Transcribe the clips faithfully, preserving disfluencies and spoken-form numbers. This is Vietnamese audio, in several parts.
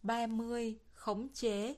ba mươi. Khống chế.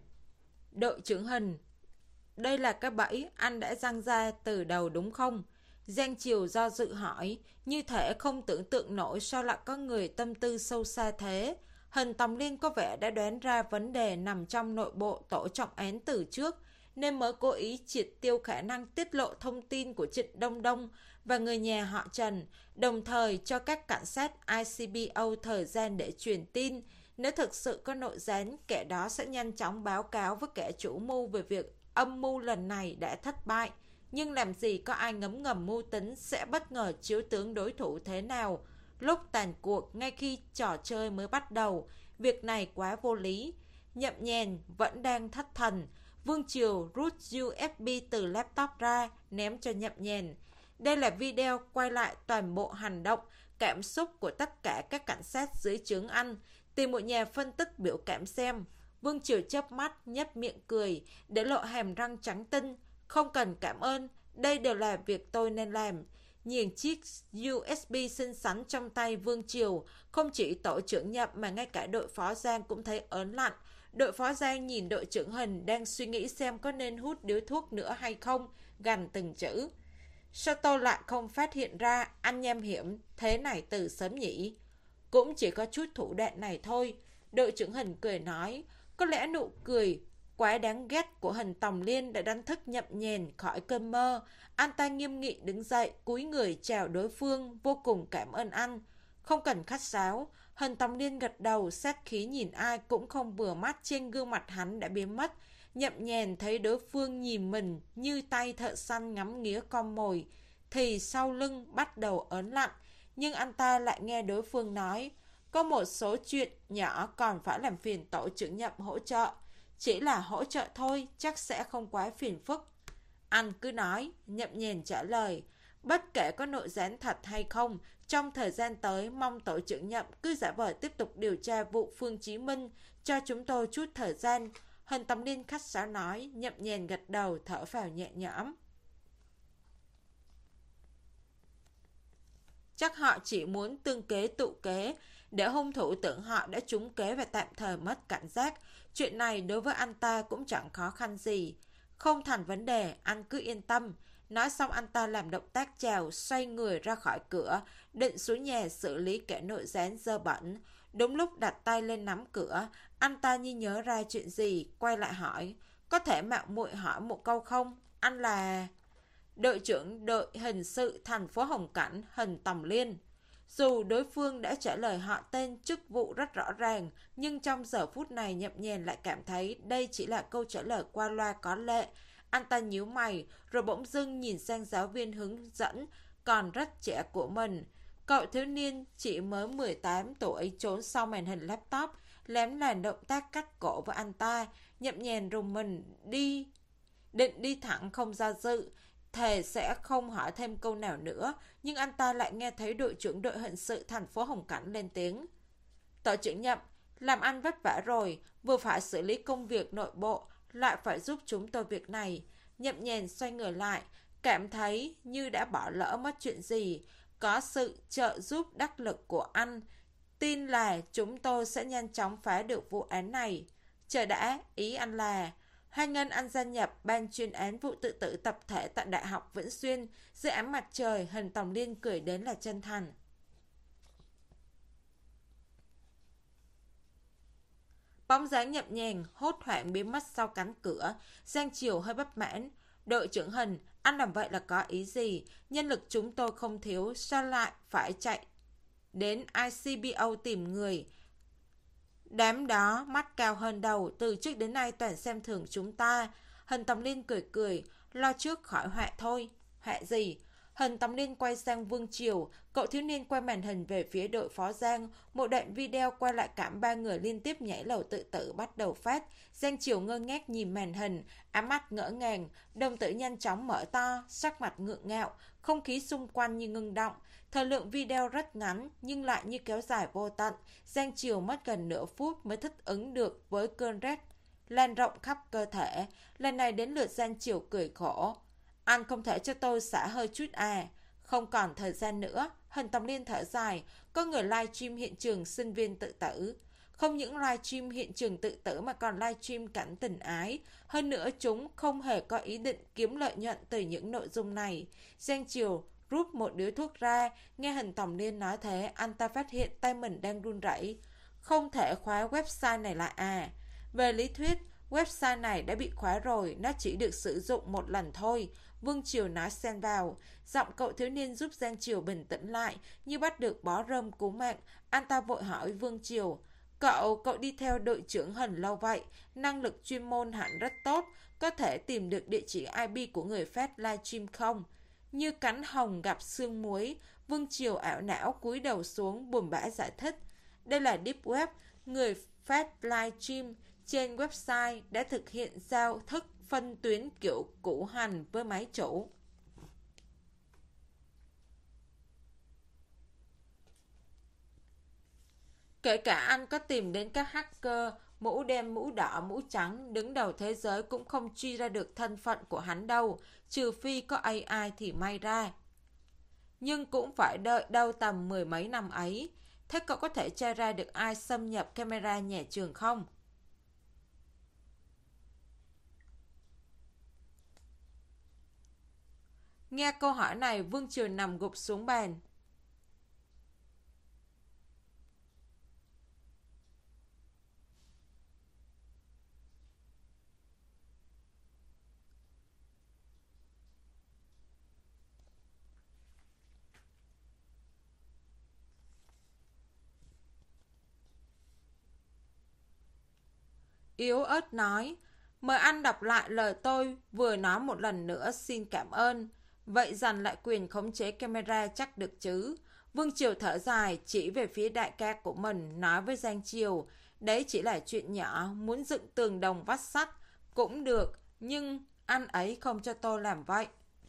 Đội trưởng Hình, đây là cái bẫy anh đã răng ra từ đầu đúng không? Giang Triều do dự hỏi, như thể không tưởng tượng nổi sao lại có người tâm tư sâu xa thế. Hình Tòng Liên có vẻ đã đoán ra vấn đề nằm trong nội bộ tổ trọng án từ trước, nên mới cố ý triệt tiêu khả năng tiết lộ thông tin của Trịnh Đông Đông và người nhà họ Trần, đồng thời cho các cảnh sát i xê bê o thời gian để truyền tin. Nếu thực sự có nội gián, kẻ đó sẽ nhanh chóng báo cáo với kẻ chủ mưu về việc âm mưu lần này đã thất bại. Nhưng làm gì có ai ngấm ngầm mưu tính sẽ bất ngờ chiếu tướng đối thủ thế nào lúc tàn cuộc ngay khi trò chơi mới bắt đầu. Việc này quá vô lý. Nhậm Nhàn vẫn đang thất thần. Vương Triều rút u ét bê từ laptop ra, ném cho Nhậm Nhàn. Đây là video quay lại toàn bộ hành động, cảm xúc của tất cả các cảnh sát dưới trướng anh. Tìm một nhà phân tích biểu cảm xem. Vương Triều chớp mắt, nhếch miệng cười, để lộ hàm răng trắng tinh. Không cần cảm ơn, đây đều là việc tôi nên làm. Nhìn chiếc u ét bê xinh xắn trong tay Vương Triều, không chỉ tổ trưởng Nhậm mà ngay cả đội phó Giang cũng thấy ớn lạnh. Đội phó Giang nhìn đội trưởng Hình đang suy nghĩ xem có nên hút điếu thuốc nữa hay không, gằn từng chữ. Sao tôi lại không phát hiện ra anh nham hiểm thế này từ sớm nhỉ? Cũng chỉ có chút thủ đoạn này thôi. Đội trưởng Hình cười nói, có lẽ nụ cười quá đáng ghét của Hình Tòng Liên đã đánh thức Nhậm Nhàn khỏi cơn mơ. Anh ta nghiêm nghị đứng dậy, cúi người chào đối phương, vô cùng cảm ơn anh. Không cần khách sáo. Hình Tòng Liên gật đầu, sát khí nhìn ai cũng không vừa mắt trên gương mặt hắn đã biến mất. Nhậm Nhàn thấy đối phương nhìn mình như tay thợ săn ngắm nghía con mồi, thì sau lưng bắt đầu ớn lạnh. Nhưng anh ta lại nghe đối phương nói, có một số chuyện nhỏ còn phải làm phiền tổ trưởng Nhậm hỗ trợ. Chỉ là hỗ trợ thôi, chắc sẽ không quá phiền phức. Anh cứ nói, Nhậm Nhàn trả lời. Bất kể có nội gián thật hay không, trong thời gian tới mong tổ trưởng Nhậm cứ giả vờ tiếp tục điều tra vụ Phương Chí Minh, cho chúng tôi chút thời gian. Hình Tòng Liên khách sáo nói. Nhậm Nhàn gật đầu, thở phào nhẹ nhõm. Chắc họ chỉ muốn tương kế tụ kế, để hung thủ tưởng họ đã trúng kế và tạm thời mất cảnh giác. Chuyện này đối với anh ta cũng chẳng khó khăn gì. Không thành vấn đề, anh cứ yên tâm. Nói xong anh ta làm động tác chào, xoay người ra khỏi cửa, định xuống nhà xử lý kẻ nội gián dơ bẩn. Đúng lúc đặt tay lên nắm cửa, anh ta như nhớ ra chuyện gì, quay lại hỏi, có thể mạo muội hỏi một câu không? Anh là... Đội trưởng đội hình sự thành phố Hồng Cảnh, Hình Tòng Liên. Dù đối phương đã trả lời họ tên chức vụ rất rõ ràng, nhưng trong giờ phút này Nhậm Nhàn lại cảm thấy đây chỉ là câu trả lời qua loa có lệ. Anh ta nhíu mày, rồi bỗng dưng nhìn sang giáo viên hướng dẫn, còn rất trẻ của mình. Cậu thiếu niên chỉ mới mười tám tuổi trốn sau màn hình laptop, lém làn động tác cắt cổ với anh ta. Nhậm Nhàn rùng mình đi, định đi thẳng không do dự, thề sẽ không hỏi thêm câu nào nữa, nhưng anh ta lại nghe thấy đội trưởng đội hình sự thành phố Hồng Cảnh lên tiếng. Tổ trưởng Nhậm, làm ăn vất vả rồi, vừa phải xử lý công việc nội bộ, lại phải giúp chúng tôi việc này. Nhậm Nhàn xoay người lại, cảm thấy như đã bỏ lỡ mất chuyện gì. Có sự trợ giúp đắc lực của anh, tin là chúng tôi sẽ nhanh chóng phá được vụ án này. Chờ đã, ý anh là... Hoan nghênh anh gia nhập ban chuyên án vụ tự tử tập thể tại Đại học Vĩnh Xuyên. Dưới ánh mặt trời, Hình Tòng Liên cười đến là chân thành. Bóng dáng Nhậm Nhàn hốt hoảng biến mất sau cánh cửa. Giang Triều hơi bất mãn. Đội trưởng Hình, anh làm vậy là có ý gì? Nhân lực chúng tôi không thiếu, sao lại phải chạy đến i xê bê o tìm người? Đám đó mắt cao hơn đầu, từ trước đến nay toàn xem thường chúng ta. Hình Tòng Liên cười cười, lo trước khỏi họa thôi. Họa gì? Hình Tòng Liên quay sang Vương Triều, cậu thiếu niên quay màn hình về phía đội phó Giang. Một đoạn video quay lại cảnh ba người liên tiếp nhảy lầu tự tử bắt đầu phát. Giang Triều ngơ ngác nhìn màn hình, ám mắt ngỡ ngàng, đồng tử nhanh chóng mở to, sắc mặt ngượng ngạo, không khí xung quanh như ngưng động. Thời lượng video rất ngắn nhưng lại như kéo dài vô tận. Giang Triều mất gần nửa phút mới thích ứng được với cơn rét lan rộng khắp cơ thể. Lần này đến lượt Giang Triều cười khổ. Anh không thể cho tôi xả hơi chút à? Không còn thời gian nữa. Hình Tòng Liên thở dài. Có người live stream hiện trường sinh viên tự tử. Không những livestream hiện trường tự tử mà còn livestream cảnh tình ái. Hơn nữa chúng không hề có ý định kiếm lợi nhuận từ những nội dung này. Giang Triều rút một điếu thuốc ra, nghe Hình Tòng Liên nói thế, anh ta phát hiện tay mình đang run rẩy. Không thể khóa website này lại à? Về lý thuyết, website này đã bị khóa rồi, nó chỉ được sử dụng một lần thôi. Vương Triều nói xen vào. Giọng cậu thiếu niên giúp Giang Triều bình tĩnh lại, như bắt được bó rơm cứu mạng. Anh ta vội hỏi Vương Triều, Cậu, cậu đi theo đội trưởng Hình lâu vậy, năng lực chuyên môn hẳn rất tốt, có thể tìm được địa chỉ i pê của người phát livestream không? Như cánh hồng gặp sương muối, Vương Triều ảo não cúi đầu xuống buồn bã giải thích. Đây là Deep Web, người phát livestream trên website đã thực hiện giao thức phân tuyến kiểu cũ hành với máy chủ. Kể cả anh có tìm đến các hacker mũ đen mũ đỏ mũ trắng đứng đầu thế giới cũng không truy ra được thân phận của hắn đâu, trừ phi có a i thì may ra. Nhưng cũng phải đợi đâu tầm mười mấy năm ấy. Thế cậu có thể tra ra được ai xâm nhập camera nhà trường không? Nghe câu hỏi này, Vương Triều nằm gục xuống bàn. Yếu ớt nói, mời anh đọc lại lời tôi vừa nói một lần nữa, xin cảm ơn. Vậy dành lại quyền khống chế camera chắc được chứ? Vương Triều thở dài, chỉ về phía đại ca của mình, nói với Giang Triều, đấy chỉ là chuyện nhỏ, muốn dựng tường đồng vách sắt cũng được, nhưng anh ấy không cho tôi làm vậy.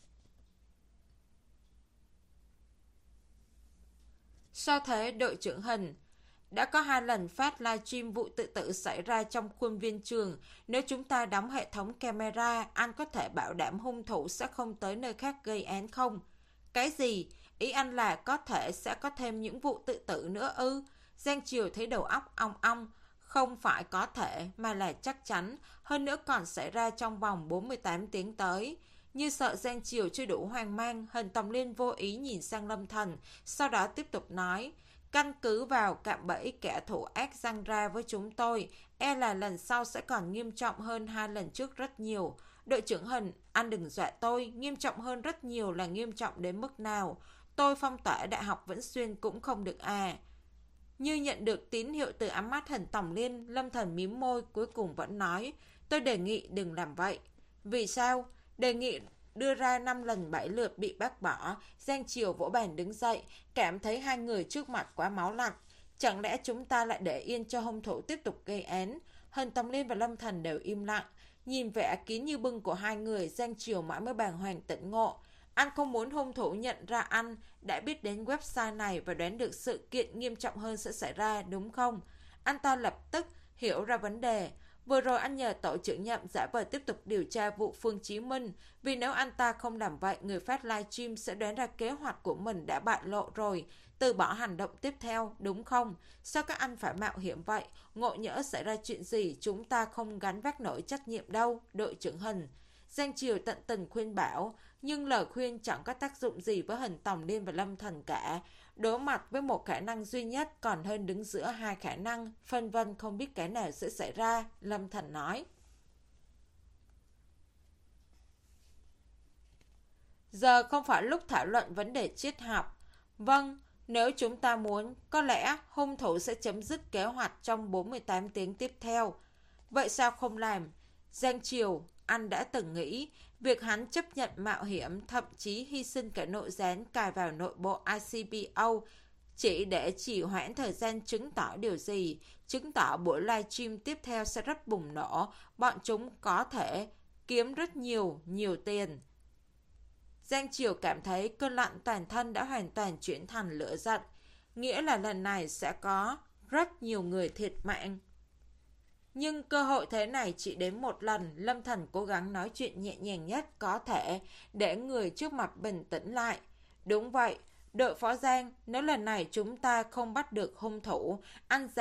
Sao thế đội trưởng Hình? Đã có hai lần phát livestream vụ tự tử xảy ra trong khuôn viên trường. Nếu chúng ta đóng hệ thống camera, anh có thể bảo đảm hung thủ sẽ không tới nơi khác gây án không? Cái gì? Ý anh là có thể sẽ có thêm những vụ tự tử nữa ư? Giang Triều thấy đầu óc ong ong. Không phải có thể, mà là chắc chắn. Hơn nữa còn xảy ra trong vòng bốn mươi tám tiếng tới. Như sợ Giang Triều chưa đủ hoang mang, Hình Tòng Liên vô ý nhìn sang Lâm Thần, sau đó tiếp tục nói, căn cứ vào cạm bẫy kẻ thù ác răng ra với chúng tôi, e là lần sau sẽ còn nghiêm trọng hơn hai lần trước rất nhiều. Đội trưởng Hình, anh đừng dọa tôi, nghiêm trọng hơn rất nhiều là nghiêm trọng đến mức nào? Tôi phong tỏa Đại học Vĩnh Xuyên cũng không được à? Như nhận được tín hiệu từ ám mắt Hình Tòng Liên, Lâm Thần mím môi cuối cùng vẫn nói, tôi đề nghị đừng làm vậy. Vì sao? Đề nghị đưa ra năm lần bảy lượt bị bác bỏ. Giang Triều vỗ bàn đứng dậy, cảm thấy hai người trước mặt quá máu lạnh. Chẳng lẽ chúng ta lại để yên cho hung thủ tiếp tục gây án? Hình Tòng Liên và Lâm Thần đều im lặng. Nhìn vẻ kín như bưng của hai người, Giang Triều mãi mới bàng hoàng tỉnh ngộ. Anh không muốn hung thủ nhận ra anh đã biết đến website này và đoán được sự kiện nghiêm trọng hơn sẽ xảy ra, đúng không? Anh ta lập tức hiểu ra vấn đề. Vừa rồi anh nhờ tổ trưởng Nhậm giả vờ tiếp tục điều tra vụ Phương Chí Minh, vì nếu anh ta không làm vậy, người phát livestream sẽ đoán ra kế hoạch của mình đã bại lộ rồi, từ bỏ hành động tiếp theo, đúng không? Sao các anh phải mạo hiểm vậy? Ngộ nhỡ xảy ra chuyện gì, chúng ta không gánh vác nổi trách nhiệm đâu, đội trưởng Hình. Giang Triều tận tình khuyên bảo, nhưng lời khuyên chẳng có tác dụng gì với Hình Tòng Liên và Lâm Thần cả. Đối mặt với một khả năng duy nhất còn hơn đứng giữa hai khả năng, phân vân không biết cái nào sẽ xảy ra, Lâm Thần nói. Giờ không phải lúc thảo luận vấn đề triết học. Vâng, nếu chúng ta muốn, có lẽ hung thủ sẽ chấm dứt kế hoạch trong bốn mươi tám tiếng tiếp theo. Vậy sao không làm? Giang Triều, anh đã từng nghĩ, việc hắn chấp nhận mạo hiểm, thậm chí hy sinh cả nội gián cài vào nội bộ i xê pê o chỉ để trì hoãn thời gian chứng tỏ điều gì, chứng tỏ buổi livestream tiếp theo sẽ rất bùng nổ, bọn chúng có thể kiếm rất nhiều, nhiều tiền. Giang Triều cảm thấy cơn lạnh toàn thân đã hoàn toàn chuyển thành lửa giận, nghĩa là lần này sẽ có rất nhiều người thiệt mạng. Nhưng cơ hội thế này chỉ đến một lần, Lâm Thần cố gắng nói chuyện nhẹ nhàng nhất có thể để người trước mặt bình tĩnh lại. Đúng vậy, đội phó Giang, nếu lần này chúng ta không bắt được hung thủ, anh dám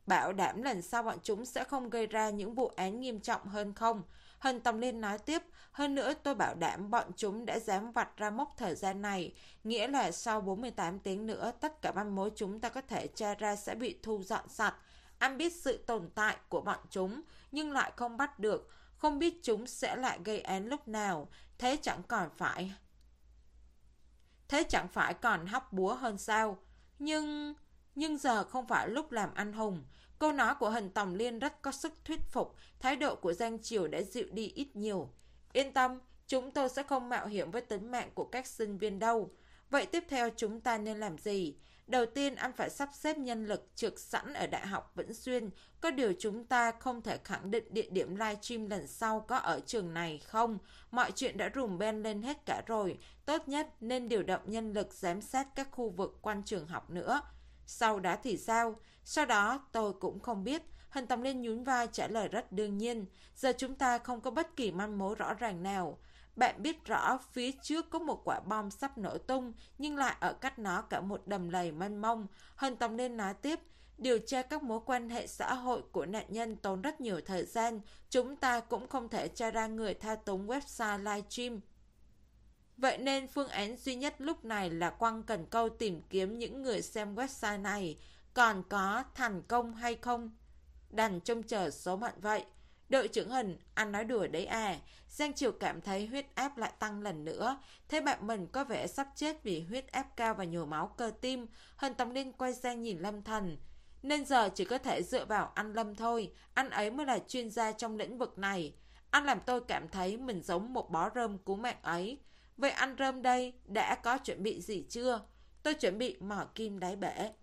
bảo đảm lần sau bọn chúng sẽ không gây ra những vụ án nghiêm trọng hơn không? Hân Tòng Liên nói tiếp, hơn nữa tôi bảo đảm bọn chúng đã dám vạch ra mốc thời gian này, nghĩa là sau bốn mươi tám tiếng nữa tất cả manh mối chúng ta có thể tra ra sẽ bị thu dọn sạch. Anh biết sự tồn tại của bọn chúng, nhưng lại không bắt được, không biết chúng sẽ lại gây án lúc nào, thế chẳng còn phải... Thế chẳng phải còn hóc búa hơn sao? Nhưng... Nhưng giờ không phải lúc làm anh hùng. Câu nói của Hân Tòng Liên rất có sức thuyết phục, thái độ của Giang Triều đã dịu đi ít nhiều. Yên tâm, chúng tôi sẽ không mạo hiểm với tính mạng của các sinh viên đâu. Vậy tiếp theo chúng ta nên làm gì? Đầu tiên anh phải sắp xếp nhân lực trực sẵn ở Đại học Vĩnh Xuyên. Có điều chúng ta không thể khẳng định địa điểm livestream lần sau có ở trường này không. Mọi chuyện đã rùm beng lên hết cả rồi. Tốt nhất nên điều động nhân lực giám sát các khu vực quanh trường học nữa. Sau đó thì sao? Sau đó tôi cũng không biết. Hân Tòng Liên nhún vai trả lời rất đương nhiên. Giờ chúng ta không có bất kỳ manh mối rõ ràng nào. Bạn biết rõ phía trước có một quả bom sắp nổ tung, nhưng lại ở cách nó cả một đầm lầy mênh mông. Hân Tòng Liên nói tiếp, điều tra các mối quan hệ xã hội của nạn nhân tốn rất nhiều thời gian. Chúng ta cũng không thể tra ra người thao túng website livestream. Vậy nên phương án duy nhất lúc này là quăng cần câu tìm kiếm những người xem website này. Còn có thành công hay không? Đành trông chờ số mệnh vậy. Đội trưởng Hình, anh nói đùa đấy à. Giang Triều cảm thấy huyết áp lại tăng lần nữa. Thế bạn mình có vẻ sắp chết vì huyết áp cao và nhồi máu cơ tim. Hân Tòng Liên quay sang nhìn Lâm Thần. Nên giờ chỉ có thể dựa vào anh Lâm thôi. Anh ấy mới là chuyên gia trong lĩnh vực này. Anh làm tôi cảm thấy mình giống một bó rơm cứu mạng ấy. Vậy anh Rơm đây đã có chuẩn bị gì chưa? Tôi chuẩn bị mỏ kim đáy bể.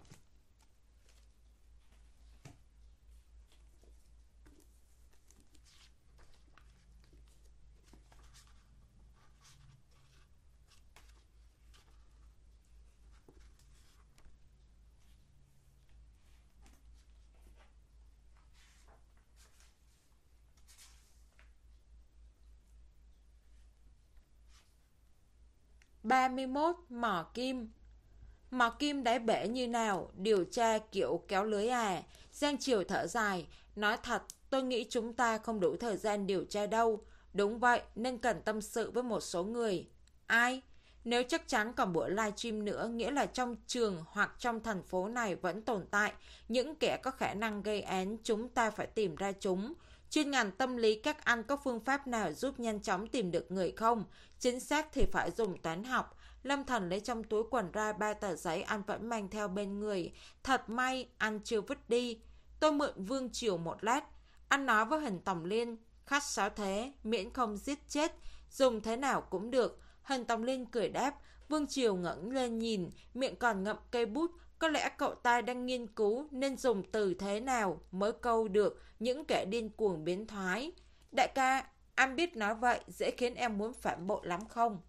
ba mươi mốt. Mỏ kim. Mỏ kim đáy bể như nào? Điều tra kiểu kéo lưới à? Giang Triều thở dài. Nói thật, tôi nghĩ chúng ta không đủ thời gian điều tra đâu. Đúng vậy, nên cần tâm sự với một số người. Ai? Nếu chắc chắn còn buổi livestream nữa, nghĩa là trong trường hoặc trong thành phố này vẫn tồn tại những kẻ có khả năng gây án, chúng ta phải tìm ra chúng. Chuyên ngành tâm lý các anh có phương pháp nào giúp nhanh chóng tìm được người không? Chính xác thì phải dùng toán học. Lâm Thần lấy trong túi quần ra ba tờ giấy anh vẫn mang theo bên người. Thật may anh chưa vứt đi. Tôi mượn Vương Triều một lát. Anh nói với Hình Tòng Liên, khách sáo thế, miễn không giết chết, dùng thế nào cũng được. Hình Tòng Liên cười đáp. Vương Triều ngẩng lên nhìn, miệng còn ngậm cây bút. Có lẽ cậu ta đang nghiên cứu nên dùng từ thế nào mới câu được những kẻ điên cuồng biến thoái. Đại ca, anh biết nói vậy dễ khiến em muốn phản bội lắm không?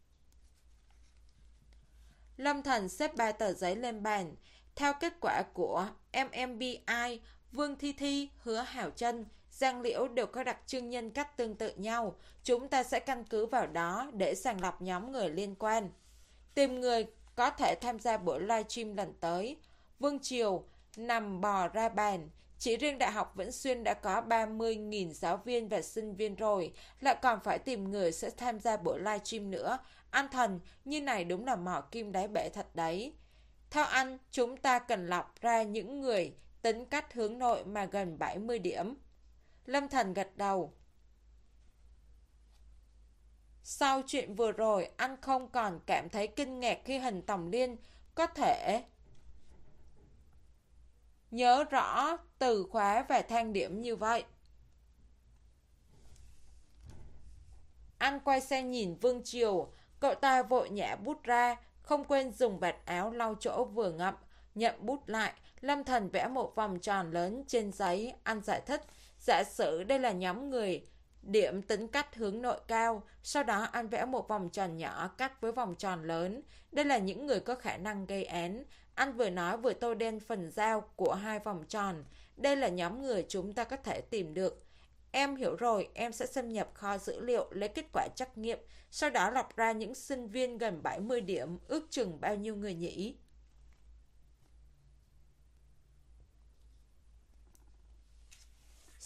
Lâm Thần xếp ba tờ giấy lên bàn. Theo kết quả của em em bê i, Vương Thi Thi, Hứa Hảo Trân, Giang Liễu đều có đặc trưng nhân cách tương tự nhau. Chúng ta sẽ căn cứ vào đó để sàng lọc nhóm người liên quan. Tìm người có thể tham gia buổi livestream lần tới. Vương Triều nằm bò ra bàn. Chỉ riêng Đại học Vĩnh Xuyên đã có ba mươi nghìn giáo viên và sinh viên rồi, lại còn phải tìm người sẽ tham gia buổi livestream nữa. Anh Thần, như này đúng là mỏ kim đáy bể thật đấy. Theo anh, chúng ta cần lọc ra những người tính cách hướng nội mà gần bảy mươi điểm. Lâm Thần gật đầu. Sau chuyện vừa rồi, anh không còn cảm thấy kinh ngạc khi Hình Tòng Liên có thể nhớ rõ từ khóa và thang điểm như vậy. Anh quay sang nhìn Vương Triều, cậu ta vội nhả bút ra, không quên dùng vạt áo lau chỗ vừa ngậm, nhận bút lại. Lâm Thần vẽ một vòng tròn lớn trên giấy, anh giải thích, giả sử đây là nhóm người điểm tính cách hướng nội cao, sau đó anh vẽ một vòng tròn nhỏ cắt với vòng tròn lớn. Đây là những người có khả năng gây án. Anh vừa nói vừa tô đen phần giao của hai vòng tròn. Đây là nhóm người chúng ta có thể tìm được. Em hiểu rồi, em sẽ xâm nhập kho dữ liệu, lấy kết quả trắc nghiệm, sau đó lọc ra những sinh viên gần bảy mươi điểm, ước chừng bao nhiêu người nhỉ?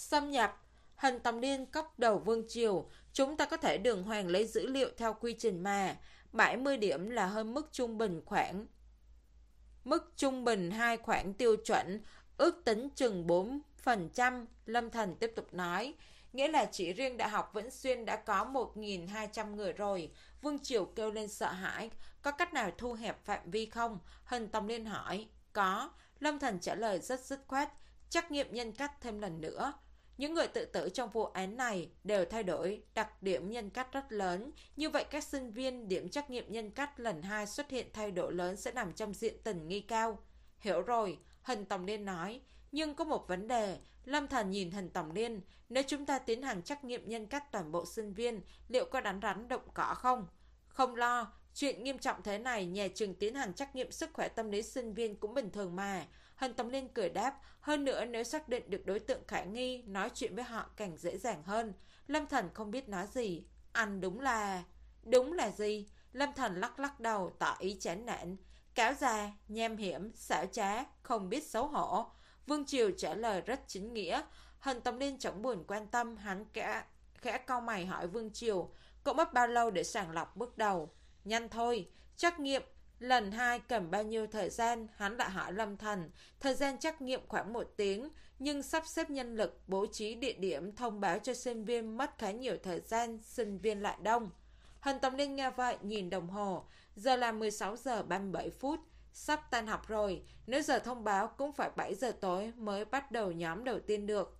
Xâm nhập. Hình tầm liên cốc đầu Vương Triều. Chúng ta có thể đường hoàng lấy dữ liệu theo quy trình mà. bảy mươi điểm là hơn mức trung bình khoảng. Mức trung bình hai khoảng tiêu chuẩn, ước tính chừng bốn phần trăm. Lâm Thần tiếp tục nói. Nghĩa là chỉ riêng Đại học Vĩnh Xuyên đã có một nghìn hai trăm người rồi. Vương Triều kêu lên sợ hãi. Có cách nào thu hẹp phạm vi không? Hình tầm liên hỏi. Có. Lâm Thần trả lời rất dứt khoát. Trắc nghiệm nhân cách thêm lần nữa. Những người tự tử trong vụ án này đều thay đổi đặc điểm nhân cách rất lớn. Như vậy các sinh viên điểm trắc nghiệm nhân cách lần hai xuất hiện thay đổi lớn sẽ nằm trong diện tình nghi cao. Hiểu rồi, Hình Tổng Liên nói. Nhưng có một vấn đề. Lâm Thần nhìn Hình Tổng Liên. Nếu chúng ta tiến hành trắc nghiệm nhân cách toàn bộ sinh viên, liệu có đánh rắn động cỏ không? Không lo. Chuyện nghiêm trọng thế này, nhà trường tiến hành trắc nghiệm sức khỏe tâm lý sinh viên cũng bình thường mà. Hình Tầm Liên cười đáp. Hơn nữa nếu xác định được đối tượng khả nghi, nói chuyện với họ càng dễ dàng hơn. Lâm Thần không biết nói gì. Anh đúng là... Đúng là gì? Lâm Thần lắc lắc đầu, tỏ ý chán nản. Cáo già, nham hiểm, xảo trá, không biết xấu hổ. Vương Triều trả lời rất chính nghĩa. Hình Tầm Liên chẳng buồn quan tâm, hắn khẽ, khẽ cau mày hỏi Vương Triều. Cậu mất bao lâu để sàng lọc bước đầu? Nhanh thôi, trắc nghiệm lần hai cần bao nhiêu thời gian? Hắn lại hỏi Lâm Thần. Thời gian trắc nghiệm khoảng một tiếng, nhưng sắp xếp nhân lực, bố trí địa điểm, thông báo cho sinh viên mất khá nhiều thời gian, sinh viên lại đông. Hình Tầm Liên nghe vậy, nhìn đồng hồ. Giờ là mười sáu giờ ba mươi bảy phút, sắp tan học rồi. Nếu giờ thông báo cũng phải bảy giờ tối mới bắt đầu nhóm đầu tiên được.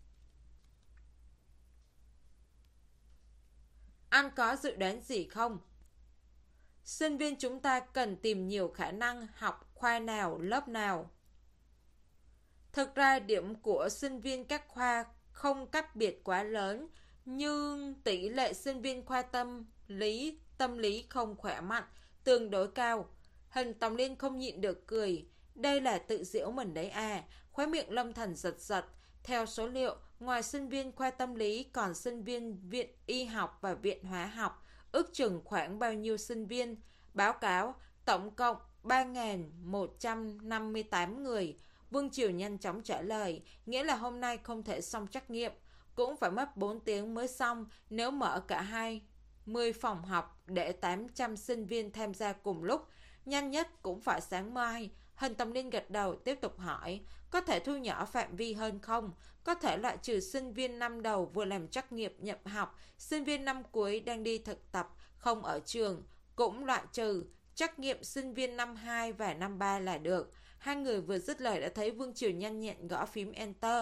Anh có dự đoán gì không? Sinh viên chúng ta cần tìm nhiều khả năng học khoa nào, lớp nào. Thực ra điểm của sinh viên các khoa không cách biệt quá lớn, nhưng tỷ lệ sinh viên khoa tâm lý, tâm lý không khỏe mạnh, tương đối cao. Hình Tòng Liên không nhịn được cười. Đây là tự giễu mình đấy à. Khóe miệng Lâm Thần giật giật. Theo số liệu, ngoài sinh viên khoa tâm lý còn sinh viên viện y học và viện hóa học. Ước chừng khoảng bao nhiêu sinh viên? Báo cáo, tổng cộng ba nghìn một trăm năm mươi tám người. Vương Triều nhanh chóng trả lời, nghĩa là hôm nay không thể xong trắc nghiệm. Cũng phải mất bốn tiếng mới xong nếu mở cả hai mươi phòng học để tám trăm sinh viên tham gia cùng lúc. Nhanh nhất cũng phải sáng mai. Hình Tầm Liên gật đầu tiếp tục hỏi, có thể thu nhỏ phạm vi hơn không? Có thể loại trừ sinh viên năm đầu vừa làm trắc nghiệm nhập học, sinh viên năm cuối đang đi thực tập, không ở trường. Cũng loại trừ trắc nghiệm sinh viên năm hai và năm ba là được. Hai người vừa dứt lời đã thấy Vương Triều nhanh nhẹn gõ phím Enter.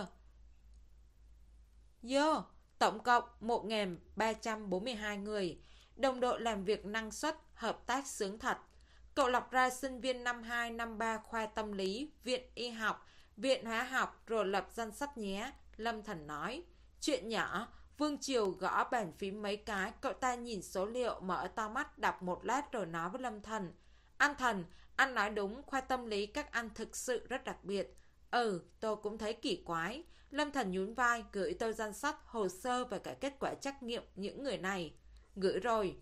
Yo, tổng cộng một nghìn ba trăm bốn mươi hai người. Đồng đội làm việc năng suất, hợp tác sướng thật. Cậu lọc ra sinh viên năm hai, năm ba khoa tâm lý, viện y học, viện hóa học rồi lập danh sách nhé. Lâm Thần nói. Chuyện nhỏ. Vương Triều gõ bàn phím mấy cái. Cậu ta nhìn số liệu, mở to mắt đọc một lát rồi nói với Lâm Thần. Anh Thần, anh nói đúng, khoa tâm lý các anh thực sự rất đặc biệt. Ừ, tôi cũng thấy kỳ quái. Lâm Thần nhún vai, gửi tôi danh sách, hồ sơ và cả kết quả trắc nghiệm những người này. Gửi rồi.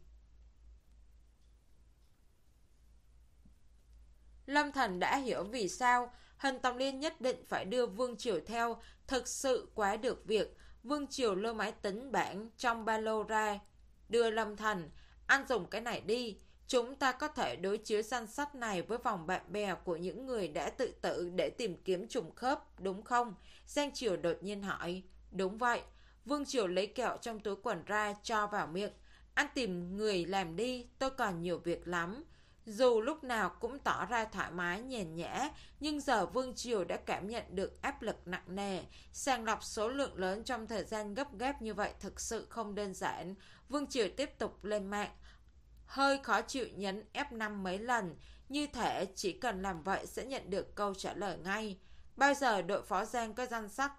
Lâm Thần đã hiểu vì sao Hình Tòng Liên nhất định phải đưa Vương Triều theo, thực sự quá được việc. Vương Triều lôi máy tính bảng trong ba lô ra, đưa Lâm Thần. Anh dùng cái này đi. Chúng ta có thể đối chiếu danh sách này với vòng bạn bè của những người đã tự tử để tìm kiếm trùng khớp, đúng không? Giang Triều đột nhiên hỏi. Đúng vậy. Vương Triều lấy kẹo trong túi quần ra, cho vào miệng. Anh tìm người làm đi, tôi còn nhiều việc lắm. Dù lúc nào cũng tỏ ra thoải mái nhàn nhã, nhưng giờ Vương Triều đã cảm nhận được áp lực nặng nề. Sàng lọc số lượng lớn trong thời gian gấp gáp như vậy thực sự không đơn giản. Vương Triều tiếp tục lên mạng. Hơi khó chịu nhấn F năm mấy lần, như thể chỉ cần làm vậy sẽ nhận được câu trả lời ngay. Bao giờ đội phó Giang có danh sách?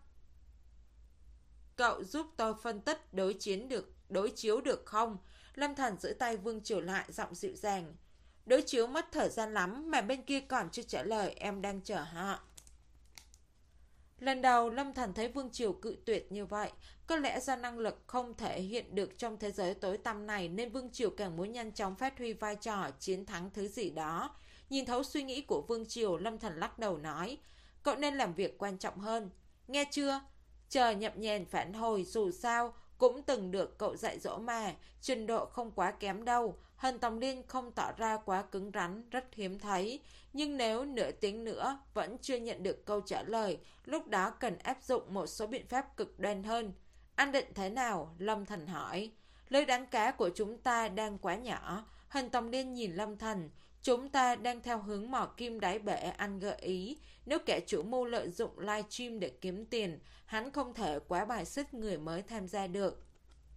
Cậu giúp tôi phân tích đối chiến được, đối chiếu được không? Lâm Thần giữ tay Vương Triều lại, giọng dịu dàng. Đối chiếu mất thời gian lắm mà bên kia còn chưa trả lời, em đang chờ họ. Lần đầu Lâm Thần thấy Vương Triều cự tuyệt như vậy. Có lẽ do năng lực không thể hiện được trong thế giới tối tăm này nên Vương Triều càng muốn nhanh chóng phát huy vai trò chiến thắng thứ gì đó. Nhìn thấu suy nghĩ của Vương Triều, Lâm Thần lắc đầu nói, cậu nên làm việc quan trọng hơn. Nghe chưa? Chờ Nhậm Nhèn phản hồi, dù sao cũng từng được cậu dạy dỗ mà, trình độ không quá kém đâu. Hân Tòng Liên không tỏ ra quá cứng rắn, rất hiếm thấy. Nhưng nếu nửa tiếng nữa vẫn chưa nhận được câu trả lời, lúc đó cần áp dụng một số biện pháp cực đoan hơn. Anh định thế nào? Lâm Thành hỏi. Lưới đánh cá của chúng ta đang quá nhỏ. Hân Tòng Liên nhìn Lâm Thành. Chúng ta đang theo hướng mỏ kim đáy bể, anh gợi ý. Nếu kẻ chủ mưu lợi dụng livestream để kiếm tiền, hắn không thể quá bài xích người mới tham gia được.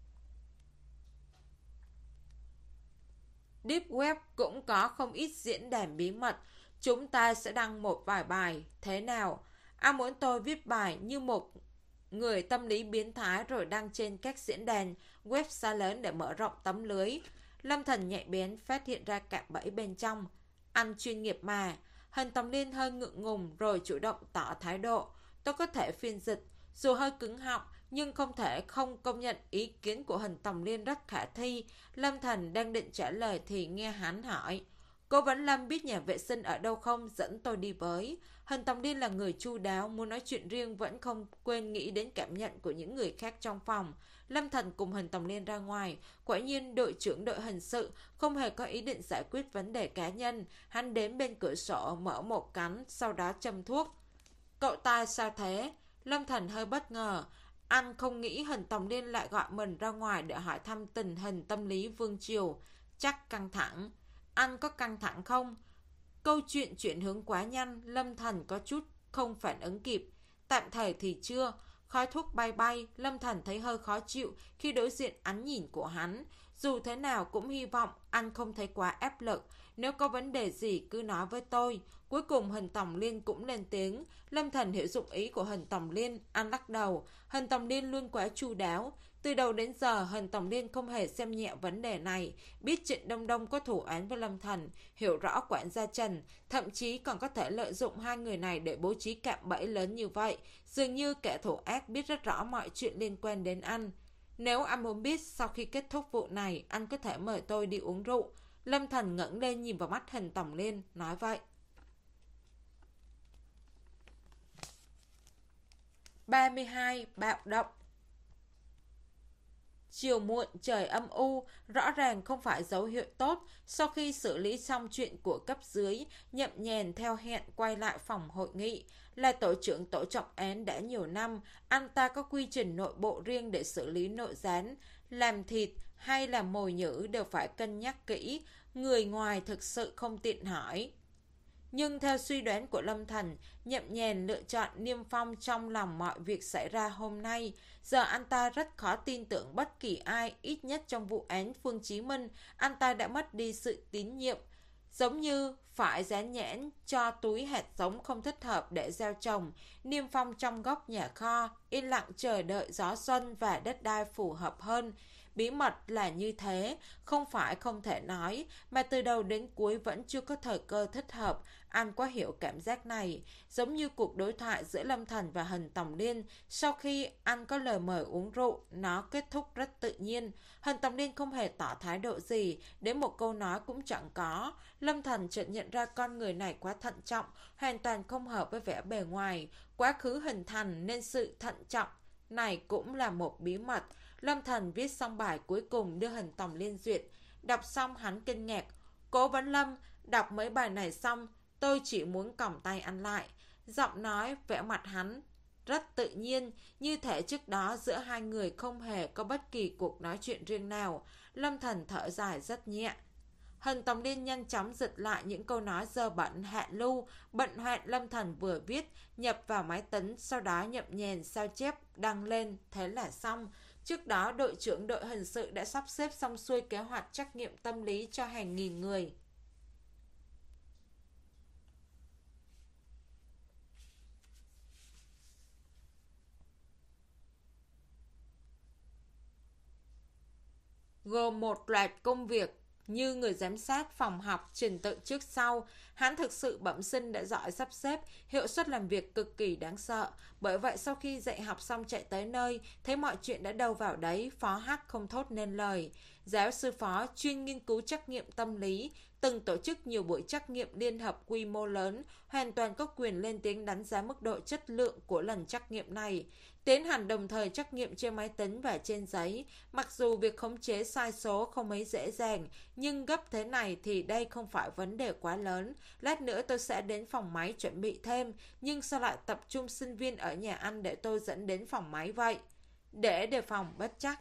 Deep Web cũng có không ít diễn đàn bí mật. Chúng ta sẽ đăng một vài bài. Thế nào? Anh muốn tôi viết bài như một người tâm lý biến thái rồi đăng trên các diễn đàn, website lớn để mở rộng tấm lưới. Lâm Thần nhạy bén phát hiện ra cạm bẫy bên trong. Anh chuyên nghiệp mà. Hân Tòng Liên hơi ngượng ngùng rồi chủ động tỏ thái độ. Tôi có thể phiên dịch, dù hơi cứng họng, nhưng không thể không công nhận ý kiến của Hân Tòng Liên rất khả thi. Lâm Thần đang định trả lời thì nghe hắn hỏi. Cô Vấn Lâm biết nhà vệ sinh ở đâu không? Dẫn tôi đi với. Hân Tòng Liên là người chu đáo, muốn nói chuyện riêng vẫn không quên nghĩ đến cảm nhận của những người khác trong phòng. Lâm Thần cùng Hân Tòng Liên ra ngoài. Quả nhiên đội trưởng đội hình sự không hề có ý định giải quyết vấn đề cá nhân. Hắn đến bên cửa sổ mở một cánh, sau đó châm thuốc. Cậu ta sao thế? Lâm Thần hơi bất ngờ. Anh không nghĩ Hân Tòng Liên lại gọi mình ra ngoài để hỏi thăm tình hình tâm lý Vương Triều. Chắc căng thẳng. Anh có căng thẳng không? Câu chuyện chuyển hướng quá nhanh, Lâm Thần có chút không phản ứng kịp. Tạm thời thì chưa. Khói thuốc bay bay, Lâm Thần thấy hơi khó chịu khi đối diện ánh nhìn của hắn. Dù thế nào cũng hy vọng anh không thấy quá áp lực. Nếu có vấn đề gì cứ nói với tôi. Cuối cùng Hân Tòng Liên cũng lên tiếng. Lâm Thần hiểu dụng ý của Hân Tòng Liên, anh lắc đầu. Hân Tòng Liên luôn quá chu đáo. Từ đầu đến giờ Hân Tòng Liên không hề xem nhẹ vấn đề này. Biết Trịnh Đông Đông có thủ án với Lâm Thần, hiểu rõ quản gia Trần, thậm chí còn có thể lợi dụng hai người này để bố trí cạm bẫy lớn như vậy. Dường như kẻ thủ ác biết rất rõ mọi chuyện liên quan đến anh. Nếu anh muốn biết, sau khi kết thúc vụ này, anh có thể mời tôi đi uống rượu. Lâm Thần ngẩng lên nhìn vào mắt Hân Tòng Liên, nói vậy. ba mươi hai. Bạo động. Chiều muộn trời âm u, rõ ràng không phải dấu hiệu tốt. Sau khi xử lý xong chuyện của cấp dưới, Nhậm Nhèn theo hẹn quay lại phòng hội nghị. Là tổ trưởng tổ trọng án đã nhiều năm, anh ta có quy trình nội bộ riêng để xử lý nội gián. Làm thịt hay là mồi nhữ đều phải cân nhắc kỹ, người ngoài thực sự không tiện hỏi. Nhưng theo suy đoán của Lâm Thần, Nhậm Nhèn lựa chọn niêm phong trong lòng mọi việc xảy ra hôm nay. Giờ anh ta rất khó tin tưởng bất kỳ ai, ít nhất trong vụ án Phương Chí Minh, anh ta đã mất đi sự tín nhiệm. Giống như phải dán nhãn cho túi hạt giống không thích hợp để gieo trồng, niêm phong trong góc nhà kho, yên lặng chờ đợi gió xuân và đất đai phù hợp hơn. Bí mật là như thế, không phải không thể nói, mà từ đầu đến cuối vẫn chưa có thời cơ thích hợp. Anh quá hiểu cảm giác này, giống như cuộc đối thoại giữa Lâm Thần và Hân Tòng Liên. Sau khi anh có lời mời uống rượu, nó kết thúc rất tự nhiên. Hân Tòng Liên không hề tỏ thái độ gì, đến một câu nói cũng chẳng có. Lâm Thần chợt nhận ra con người này quá thận trọng, hoàn toàn không hợp với vẻ bề ngoài. Quá khứ hình thành nên sự thận trọng này cũng là một bí mật. Lâm Thần viết xong bài cuối cùng đưa Hân Tòng Liên duyệt. Đọc xong hắn kinh ngạc. Cố Vấn Lâm, đọc mấy bài này xong, tôi chỉ muốn còng tay ăn lại. Giọng nói, vẻ mặt hắn rất tự nhiên, như thể trước đó giữa hai người không hề có bất kỳ cuộc nói chuyện riêng nào. Lâm Thần thở dài rất nhẹ. Hân Tòng Liên nhanh chóng dịch lại những câu nói dơ bẩn hạ lưu, bận hoạn Lâm Thần vừa viết, nhập vào máy tính, sau đó Nhậm Nhèn sao chép, đăng lên, thế là xong. Trước đó, đội trưởng đội hình sự đã sắp xếp xong xuôi kế hoạch trắc nghiệm tâm lý cho hàng nghìn người. Gồm một loạt công việc như người giám sát, phòng học, trình tự trước sau. Hắn thực sự bẩm sinh đã giỏi sắp xếp, hiệu suất làm việc cực kỳ đáng sợ. Bởi vậy sau khi dạy học xong chạy tới nơi, thấy mọi chuyện đã đâu vào đấy, Phó Hắc không thốt nên lời. Giáo sư Phó chuyên nghiên cứu trắc nghiệm tâm lý, từng tổ chức nhiều buổi trắc nghiệm liên hợp quy mô lớn, hoàn toàn có quyền lên tiếng đánh giá mức độ chất lượng của lần trắc nghiệm này. Tiến hành đồng thời trắc nghiệm trên máy tính và trên giấy. Mặc dù việc khống chế sai số không mấy dễ dàng, nhưng gấp thế này thì đây không phải vấn đề quá lớn. Lát nữa tôi sẽ đến phòng máy chuẩn bị thêm, nhưng sao lại tập trung sinh viên ở nhà anh để tôi dẫn đến phòng máy vậy? Để đề phòng bất trắc.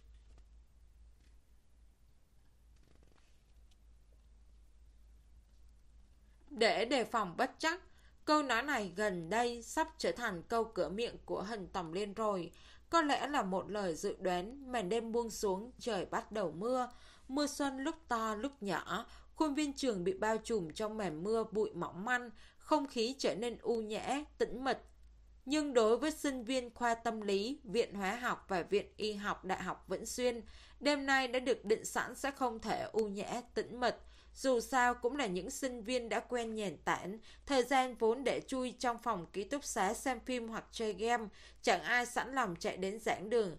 Để đề phòng bất trắc, câu nói này gần đây sắp trở thành câu cửa miệng của Hình Tòng Liên rồi. Có lẽ là một lời dự đoán. Màn đêm buông xuống, trời bắt đầu mưa. Mưa xuân lúc to lúc nhỏ, khuôn viên trường bị bao trùm trong màn mưa bụi mỏng manh, không khí trở nên u nhã, tĩnh mịch. Nhưng đối với sinh viên khoa tâm lý, Viện Hóa học và Viện Y học Đại học Vĩnh Xuyên, đêm nay đã được định sẵn sẽ không thể u nhã, tĩnh mịch. Dù sao cũng là những sinh viên đã quen nhàn tản, thời gian vốn để chui trong phòng ký túc xá xem phim hoặc chơi game, chẳng ai sẵn lòng chạy đến giảng đường.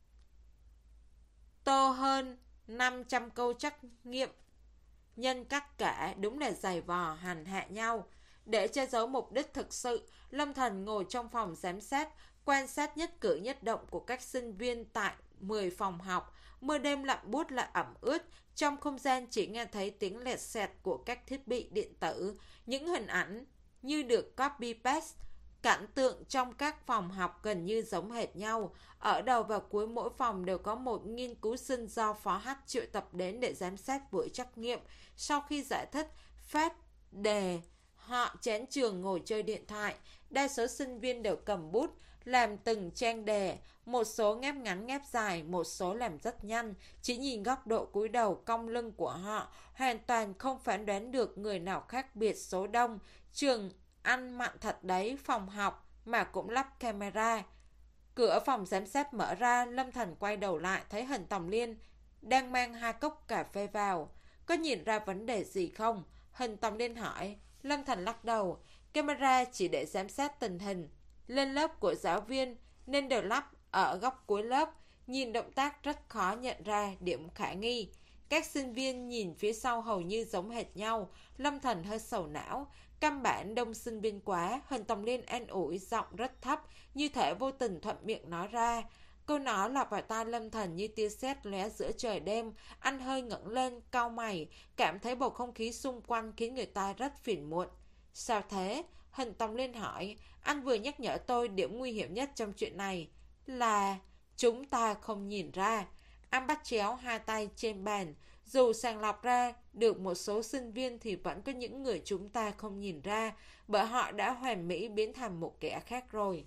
Tô hơn năm trăm câu trắc nghiệm nhân cách cả, đúng là giày vò hành hạ nhau. Để che giấu mục đích thực sự, Lâm Thần ngồi trong phòng giám sát, quan sát nhất cử nhất động của các sinh viên tại mười phòng học. Mưa đêm lạnh buốt lại ẩm ướt, trong không gian chỉ nghe thấy tiếng lẹt xẹt của các thiết bị điện tử. Những hình ảnh như được copy paste. Cảnh tượng trong các phòng học gần như giống hệt nhau. Ở đầu và cuối mỗi phòng đều có một nghiên cứu sinh do Phó H triệu tập đến để giám sát buổi trắc nghiệm. Sau khi giải thích, phát đề, họ chén trường ngồi chơi điện thoại. Đa số sinh viên đều cầm bút, làm từng trang đề. Một số ngáp ngắn ngáp dài, một số làm rất nhanh. Chỉ nhìn góc độ cúi đầu cong lưng của họ, hoàn toàn không phán đoán được người nào khác biệt số đông. Trường ăn mặn thật đấy, phòng học mà cũng lắp camera. Cửa phòng giám sát mở ra, Lâm Thần quay đầu lại thấy Hình Tòng Liên đang mang hai cốc cà phê vào. Có nhìn ra vấn đề gì không? Hình Tòng Liên hỏi. Lâm Thần lắc đầu. Camera chỉ để giám sát tình hình. Lên lớp của giáo viên nên đều lắp ở góc cuối lớp. Nhìn động tác rất khó nhận ra điểm khả nghi. Các sinh viên nhìn phía sau hầu như giống hệt nhau. Lâm Thần hơi sầu não. Căn bản đông sinh viên quá. Hình Tòng Liên an ủi, giọng rất thấp, như thể vô tình thuận miệng nói ra. Câu nói lọt vào tai Lâm Thần như tia sét lóe giữa trời đêm. Anh hơi ngẩng lên, cau mày, cảm thấy bầu không khí xung quanh khiến người ta rất phiền muộn. Sao thế? Hình Tòng Liên hỏi. Anh vừa nhắc nhở tôi điểm nguy hiểm nhất trong chuyện này là chúng ta không nhìn ra. Anh bắt chéo hai tay trên bàn. Dù sàng lọc ra được một số sinh viên thì vẫn có những người chúng ta không nhìn ra, bởi họ đã hoàn mỹ biến thành một kẻ khác rồi.